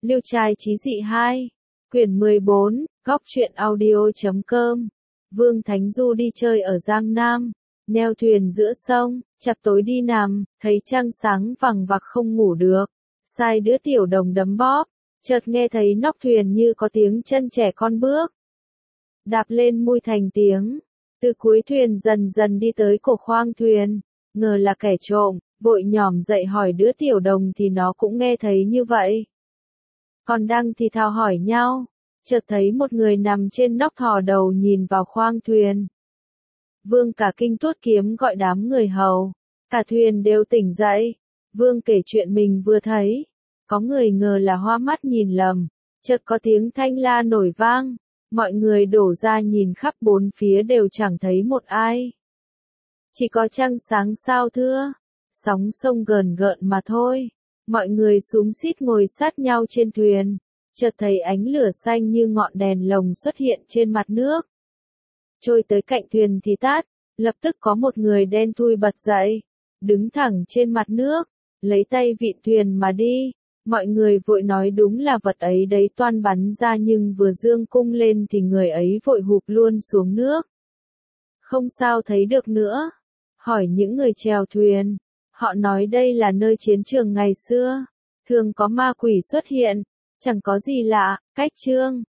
Liêu trai chí dị 2. Quyển 14, góc truyện audio.com. Vương Thánh Du đi chơi ở Giang Nam, neo thuyền giữa sông, chập tối đi nằm, thấy trăng sáng vằng vặc không ngủ được. Sai đứa tiểu đồng đấm bóp, chợt nghe thấy nóc thuyền như có tiếng chân trẻ con bước. Đạp lên mui thành tiếng, từ cuối thuyền dần dần đi tới cổ khoang thuyền, ngờ là kẻ trộm, vội nhỏm dậy hỏi đứa tiểu đồng thì nó cũng nghe thấy như vậy. Còn đang thì thào hỏi nhau, chợt thấy một người nằm trên nóc thò đầu nhìn vào khoang thuyền. Vương cả kinh tuốt kiếm gọi đám người hầu, cả thuyền đều tỉnh dậy. Vương kể chuyện mình vừa thấy, có người ngờ là hoa mắt nhìn lầm, chợt có tiếng thanh la nổi vang, mọi người đổ ra nhìn khắp bốn phía đều chẳng thấy một ai. Chỉ có trăng sáng sao thưa, sóng sông gờn gợn mà thôi. Mọi người xúm xít ngồi sát nhau trên thuyền, chợt thấy ánh lửa xanh như ngọn đèn lồng xuất hiện trên mặt nước. Trôi tới cạnh thuyền thì tắt, lập tức có một người đen thui bật dậy, đứng thẳng trên mặt nước, lấy tay vịn thuyền mà đi. Mọi người vội nói đúng là vật ấy đấy toan bắn ra, nhưng vừa giương cung lên thì người ấy vội hụp luôn xuống nước. Không sao thấy được nữa. Hỏi những người chèo thuyền, họ nói đây là nơi chiến trường ngày xưa, thường có ma quỷ xuất hiện, chẳng có gì lạ, cách chương.